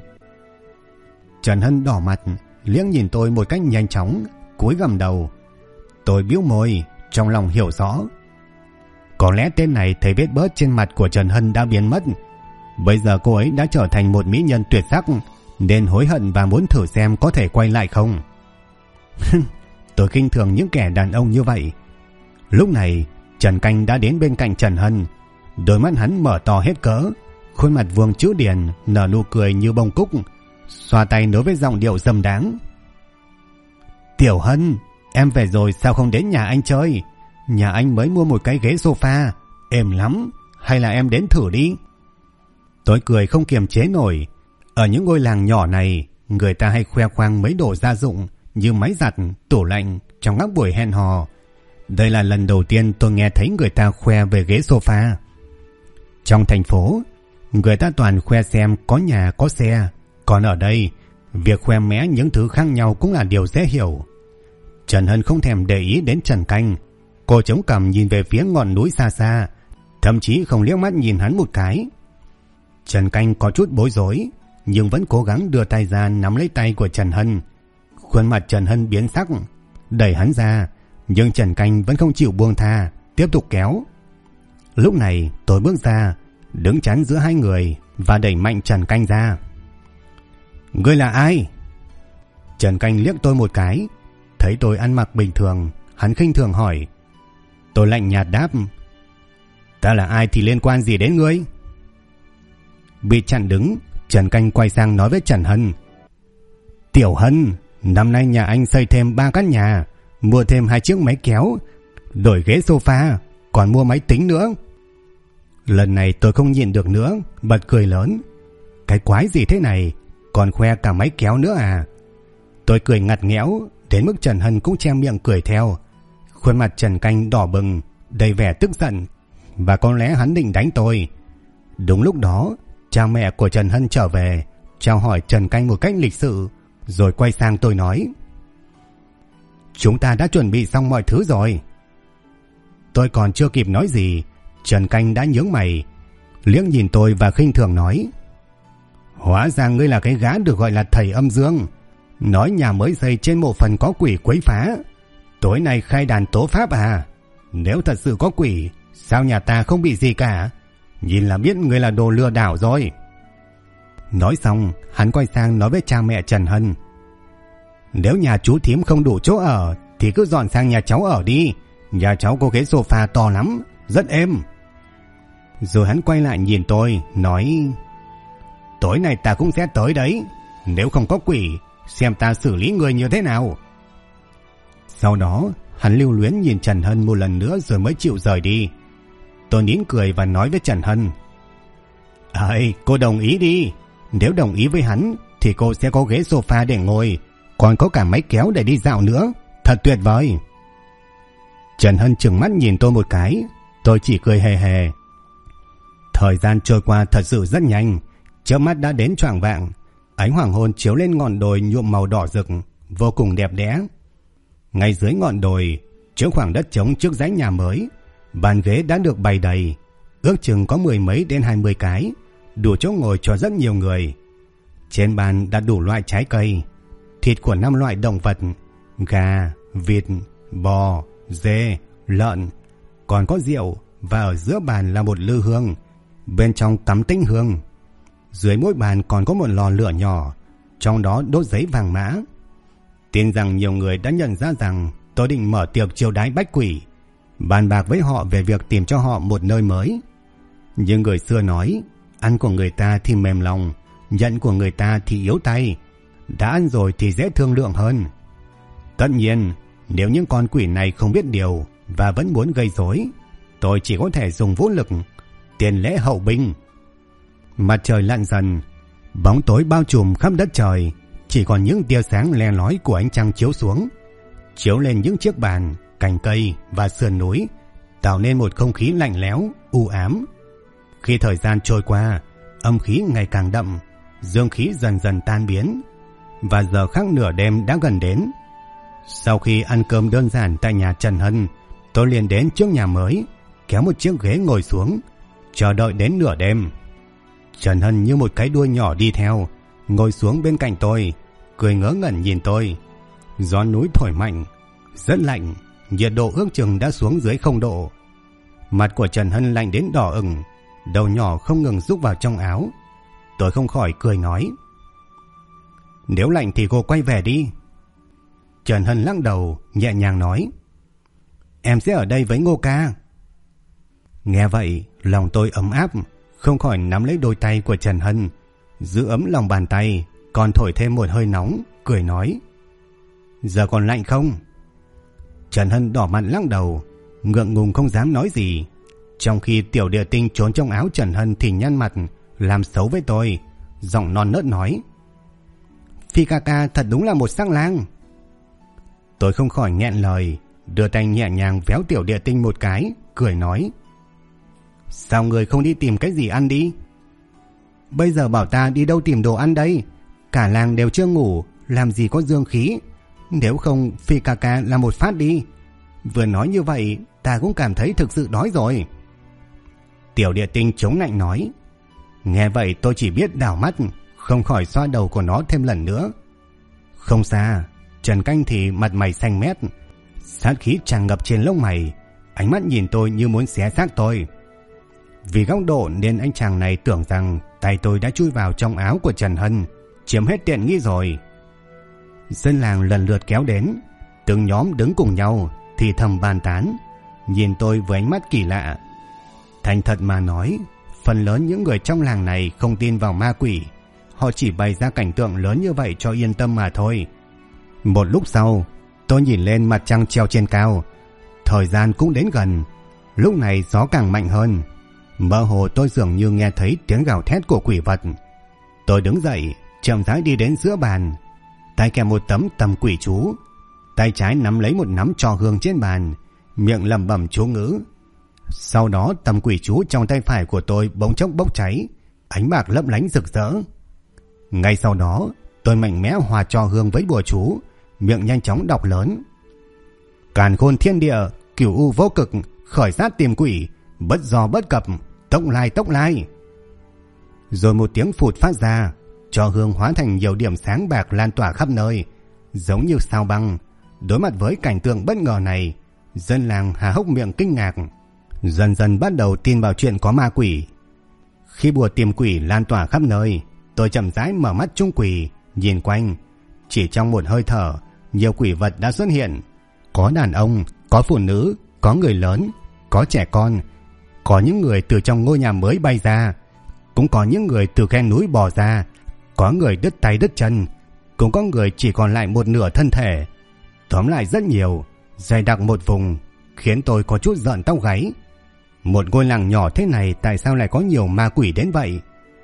Trần Hân đỏ mặt, liếc nhìn tôi một cách nhanh chóng, cúi gằm đầu. Tôi bĩu môi, trong lòng hiểu rõ. Có lẽ tên này thấy vết bớt trên mặt của Trần Hân đã biến mất. Bây giờ cô ấy đã trở thành một mỹ nhân tuyệt sắc, nên hối hận và muốn thử xem có thể quay lại không. Tôi khinh thường những kẻ đàn ông như vậy. Lúc này Trần Canh đã đến bên cạnh Trần Hân. Đôi mắt hắn mở to hết cỡ, khuôn mặt vuông chữ điển nở nụ cười như bông cúc, xoa tay nói với giọng điệu dâm đáng. Tiểu Hân, em về rồi sao không đến nhà anh chơi? Nhà anh mới mua một cái ghế sofa, êm lắm, hay là em đến thử đi? Tôi cười không kiềm chế nổi. Ở những ngôi làng nhỏ này, người ta hay khoe khoang mấy đồ gia dụng như máy giặt, tủ lạnh trong các buổi hẹn hò. Đây là lần đầu tiên tôi nghe thấy người ta khoe về ghế sofa. Trong thành phố, người ta toàn khoe xem có nhà có xe. Còn ở đây, việc khoe mẽ những thứ khác nhau cũng là điều dễ hiểu. Trần Hân không thèm để ý đến Trần Canh. Cô chống cằm nhìn về phía ngọn núi xa xa, thậm chí không liếc mắt nhìn hắn một cái. Trần Canh có chút bối rối, nhưng vẫn cố gắng đưa tay ra nắm lấy tay của Trần Hân. Khuôn mặt Trần Hân biến sắc, đẩy hắn ra, nhưng Trần Canh vẫn không chịu buông tha, tiếp tục kéo. Lúc này tôi bước ra, đứng chắn giữa hai người và đẩy mạnh Trần Canh ra. Ngươi là ai? Trần Canh liếc tôi một cái, thấy tôi ăn mặc bình thường, hắn khinh thường hỏi. Tôi lạnh nhạt đáp. Ta là ai thì liên quan gì đến ngươi? Bị chặn đứng, Trần Canh quay sang nói với Trần Hân. Tiểu Hân, năm nay nhà anh xây thêm 3 căn nhà, mua thêm 2 chiếc máy kéo, đổi ghế sofa, còn mua máy tính nữa. Lần này tôi không nhịn được nữa, bật cười lớn. Cái quái gì thế này, còn khoe cả máy kéo nữa à? Tôi cười ngặt nghẽo, đến mức Trần Hân cũng che miệng cười theo. Khuôn mặt Trần Canh đỏ bừng, đầy vẻ tức giận, và có lẽ hắn định đánh tôi. Đúng lúc đó, cha mẹ của Trần Hân trở về, chào hỏi Trần Canh một cách lịch sự, rồi quay sang tôi nói. Chúng ta đã chuẩn bị xong mọi thứ rồi. Tôi còn chưa kịp nói gì, Trần Canh đã nhướng mày, liếc nhìn tôi và khinh thường nói. Hóa ra ngươi là cái gã được gọi là thầy âm dương, nói nhà mới xây trên mộ phần có quỷ quấy phá. Tối nay khai đàn tố pháp à? Nếu thật sự có quỷ, sao nhà ta không bị gì cả? Nhìn là biết ngươi là đồ lừa đảo rồi. Nói xong, hắn quay sang nói với cha mẹ Trần Hân. Nếu nhà chú thím không đủ chỗ ở thì cứ dọn sang nhà cháu ở đi. Nhà cháu có ghế sofa to lắm, rất êm. Rồi hắn quay lại nhìn tôi, nói. Tối nay ta cũng sẽ tới đấy. Nếu không có quỷ, xem ta xử lý người như thế nào. Sau đó, hắn lưu luyến nhìn Trần Hân một lần nữa rồi mới chịu rời đi. Tôi nín cười và nói với Trần Hân. Ây, cô đồng ý đi. Nếu đồng ý với hắn thì cô sẽ có ghế sofa để ngồi, còn có cả máy kéo để đi dạo nữa. Thật tuyệt vời. Trần Hân trừng mắt nhìn tôi một cái. Tôi chỉ cười hề hề. Thời gian trôi qua thật sự rất nhanh. Chớp mắt đã đến choạng vạng. Ánh hoàng hôn chiếu lên ngọn đồi nhuộm màu đỏ rực, vô cùng đẹp đẽ. Ngay dưới ngọn đồi, trước khoảng đất trống trước dãy nhà mới, bàn ghế đã được bày đầy, ước chừng có 10 mấy đến 20 cái, đủ chỗ ngồi cho rất nhiều người. Trên bàn đặt đủ loại trái cây, thịt của 5 loại động vật: gà, vịt, bò, dê, lợn, còn có rượu, và ở giữa bàn là một lư hương, bên trong cắm tinh hương. Dưới mỗi bàn còn có một lò lửa nhỏ, trong đó đốt giấy vàng mã. Tin rằng nhiều người đã nhận ra rằng tôi định mở tiệc chiêu đãi bách quỷ, bàn bạc với họ về việc tìm cho họ một nơi mới. Nhưng người xưa nói, ăn của người ta thì mềm lòng, nhận của người ta thì yếu tay. Đã ăn rồi thì dễ thương lượng hơn. Tất nhiên, nếu những con quỷ này không biết điều và vẫn muốn gây rối, tôi chỉ có thể dùng vũ lực, tiền lễ hậu binh. Mặt trời lặn dần, Bóng tối bao trùm khắp đất trời, chỉ còn những tia sáng le lói của ánh trăng chiếu xuống, chiếu lên những chiếc bàn, cành cây và sườn núi, tạo nên một không khí lạnh lẽo, u ám. Khi thời gian trôi qua, âm khí ngày càng đậm, dương khí dần dần tan biến, và giờ khắc nửa đêm đã gần đến. Sau khi ăn cơm đơn giản tại nhà Trần Hân, tôi liền đến trước nhà mới, kéo một chiếc ghế ngồi xuống, chờ đợi đến nửa đêm. Trần Hân như một cái đuôi nhỏ đi theo, ngồi xuống bên cạnh tôi, cười ngớ ngẩn nhìn tôi. Gió núi thổi mạnh, rất lạnh, nhiệt độ ước chừng đã xuống dưới 0 độ. Mặt của Trần Hân lạnh đến đỏ ửng, đầu nhỏ không ngừng rúc vào trong áo. Tôi không khỏi cười nói: "Nếu lạnh thì cô quay về đi." Trần Hân lắc đầu, nhẹ nhàng nói: "Em sẽ ở đây với Ngô ca." Nghe vậy, lòng tôi ấm áp, không khỏi nắm lấy đôi tay của Trần Hân, giữ ấm lòng bàn tay, còn thổi thêm một hơi nóng, cười nói: "Giờ còn lạnh không?" Trần Hân đỏ mặt lắc đầu, ngượng ngùng không dám nói gì. Trong khi Tiểu Địa Tinh trốn trong áo Trần Hân thì nhăn mặt, làm xấu với tôi, giọng non nớt nói: "Phi ca ca thật đúng là một sắc lang." Tôi không khỏi nghẹn lời, đưa tay nhẹ nhàng véo Tiểu Địa Tinh một cái, cười nói: "Sao người không đi tìm cái gì ăn đi?" "Bây giờ bảo ta đi đâu tìm đồ ăn đây? Cả làng đều chưa ngủ, làm gì có dương khí. Nếu không Phi ca ca làm một phát đi." Vừa nói như vậy, ta cũng cảm thấy thực sự đói rồi. Tiểu Địa Tinh chống nạnh nói. Nghe vậy tôi chỉ biết đảo mắt, không khỏi xoa đầu của nó thêm lần nữa. Không xa, Trần Canh thì mặt mày xanh mét, sát khí tràn ngập trên lông mày, ánh mắt nhìn tôi như muốn xé xác tôi. Vì góc độ nên anh chàng này tưởng rằng tay tôi đã chui vào trong áo của Trần Hân, chiếm hết tiện nghi rồi. Dân làng lần lượt kéo đến, từng nhóm đứng cùng nhau thì thầm bàn tán, nhìn tôi với ánh mắt kỳ lạ. Thành thật mà nói, phần lớn những người trong làng này không tin vào ma quỷ, họ chỉ bày ra cảnh tượng lớn như vậy cho yên tâm mà thôi. Một lúc sau, tôi nhìn lên mặt trăng treo trên cao, thời gian cũng đến gần. Lúc này gió càng mạnh hơn, mơ hồ tôi dường như nghe thấy tiếng gào thét của quỷ vật. Tôi đứng dậy, chậm rãi đi đến giữa bàn, tay kèm một tấm tầm quỷ chú, tay trái nắm lấy một nắm tro hương trên bàn, miệng lẩm bẩm chú ngữ. Sau đó tầm quỷ chú trong tay phải của tôi bỗng chốc bốc cháy, ánh bạc lấp lánh rực rỡ. Ngay sau đó, tôi mạnh mẽ hòa tro hương với bùa chú, miệng nhanh chóng đọc lớn: Càn khôn thiên địa, cửu u vô cực, khởi sát tìm quỷ, bất do bất cập, tốc lai tốc lai. Rồi một tiếng phụt phát ra, tro hương hóa thành nhiều điểm sáng bạc lan tỏa khắp nơi, giống như sao băng. Đối mặt với cảnh tượng bất ngờ này, dân làng há hốc miệng kinh ngạc, dần dần bắt đầu tin vào chuyện có ma quỷ. Khi bùa tìm quỷ lan tỏa khắp nơi, tôi chậm rãi mở mắt trung quỷ, nhìn quanh. Chỉ trong một hơi thở, nhiều quỷ vật đã xuất hiện. Có đàn ông, có phụ nữ, có người lớn, có trẻ con, có những người từ trong ngôi nhà mới bay ra, cũng có những người từ khe núi bò ra, có người đứt tay đứt chân, cũng có người chỉ còn lại một nửa thân thể. Tóm lại rất nhiều, dày đặc một vùng, khiến tôi có chút giận tóc gáy. Một ngôi làng nhỏ thế này tại sao lại có nhiều ma quỷ đến vậy?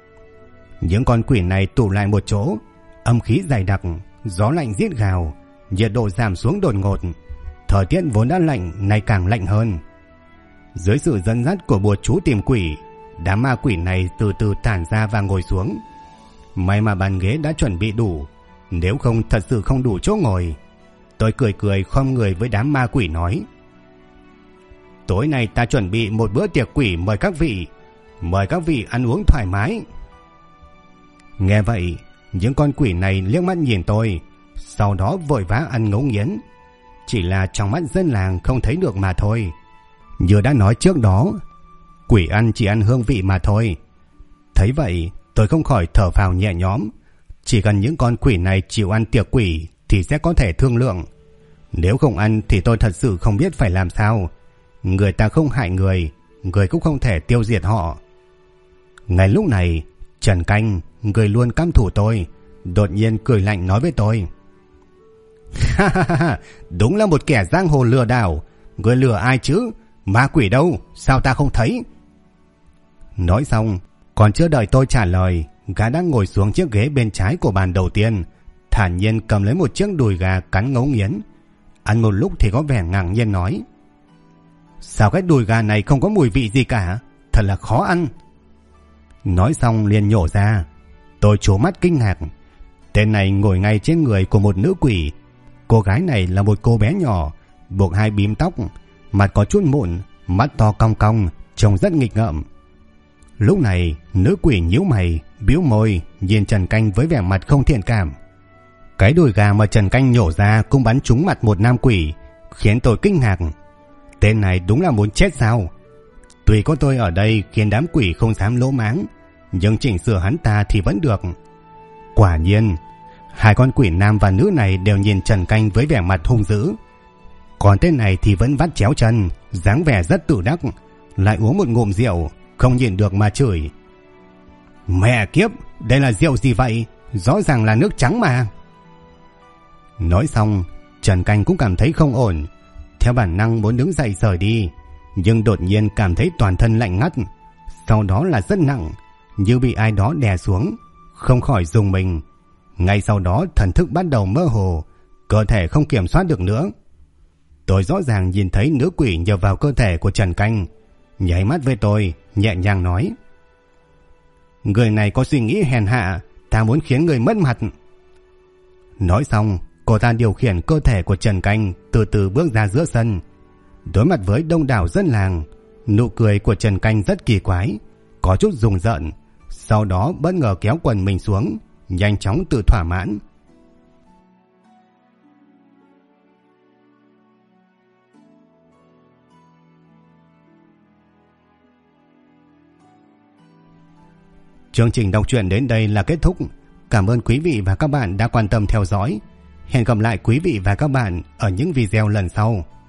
Những con quỷ này tụ lại một chỗ, âm khí dày đặc, gió lạnh rít gào, nhiệt độ giảm xuống đột ngột. Thời tiết vốn đã lạnh nay càng lạnh hơn. Dưới sự dẫn dắt của bùa chú tìm quỷ, đám ma quỷ này từ từ tản ra và ngồi xuống. May mà bàn ghế đã chuẩn bị đủ, nếu không thật sự không đủ chỗ ngồi. Tôi cười cười khom người với đám ma quỷ nói: Tối nay ta chuẩn bị một bữa tiệc quỷ mời các vị ăn uống thoải mái. Nghe vậy, những con quỷ này liếc mắt nhìn tôi, sau đó vội vã ăn ngấu nghiến. Chỉ là trong mắt dân làng không thấy được mà thôi. Như đã nói trước đó, quỷ ăn chỉ ăn hương vị mà thôi. Thấy vậy, tôi không khỏi thở phào nhẹ nhõm. Chỉ cần những con quỷ này chịu ăn tiệc quỷ thì sẽ có thể thương lượng. Nếu không ăn thì tôi thật sự không biết phải làm sao. Người ta không hại người, người cũng không thể tiêu diệt họ. Ngay lúc này, Trần Canh, người luôn căm thù tôi, đột nhiên cười lạnh nói với tôi: Ha ha ha, đúng là một kẻ giang hồ lừa đảo. Người lừa ai chứ? Ma quỷ đâu? Sao ta không thấy? Nói xong, còn chưa đợi tôi trả lời, gã đang ngồi xuống chiếc ghế bên trái của bàn đầu tiên, thản nhiên cầm lấy một chiếc đùi gà cắn ngấu nghiến. Ăn một lúc thì có vẻ ngạc nhiên nói: sao cái đùi gà này không có mùi vị gì cả, thật là khó ăn. Nói xong liền nhổ ra. Tôi trố mắt kinh ngạc. Tên này ngồi ngay trên người của một nữ quỷ. Cô gái này là một cô bé nhỏ, buộc hai bím tóc, mặt có chút mụn, mắt to cong cong, trông rất nghịch ngợm. Lúc này nữ quỷ nhíu mày, bĩu môi, nhìn Trần Canh với vẻ mặt không thiện cảm. Cái đùi gà mà Trần Canh nhổ ra cũng bắn trúng mặt một nam quỷ, khiến tôi kinh ngạc. Tên này đúng là muốn chết sao? Tuy có tôi ở đây khiến đám quỷ không dám lỗ máng, nhưng chỉnh sửa hắn ta thì vẫn được. Quả nhiên, hai con quỷ nam và nữ này đều nhìn Trần Canh với vẻ mặt hung dữ. Còn tên này thì vẫn vắt chéo chân, dáng vẻ rất tự đắc, lại uống một ngụm rượu, không nhịn được mà chửi: mẹ kiếp, đây là rượu gì vậy? Rõ ràng là nước trắng mà. Nói xong, Trần Canh cũng cảm thấy không ổn, theo bản năng muốn đứng dậy rời đi, nhưng đột nhiên cảm thấy toàn thân lạnh ngắt, sau đó là rất nặng, như bị ai đó đè xuống, không khỏi rùng mình. Ngay sau đó thần thức bắt đầu mơ hồ, cơ thể không kiểm soát được nữa. Tôi rõ ràng nhìn thấy nữ quỷ nhập vào cơ thể của Trần Canh, nháy mắt với tôi, nhẹ nhàng nói: người này có suy nghĩ hèn hạ, ta muốn khiến người mất mặt. Nói xong, cô ta điều khiển cơ thể của Trần Canh từ từ bước ra giữa sân. Đối mặt với đông đảo dân làng, nụ cười của Trần Canh rất kỳ quái, có chút rùng rợn, sau đó bất ngờ kéo quần mình xuống, nhanh chóng tự thỏa mãn. Chương trình đọc truyện đến đây là kết thúc. Cảm ơn quý vị và các bạn đã quan tâm theo dõi. Hẹn gặp lại quý vị và các bạn ở những video lần sau.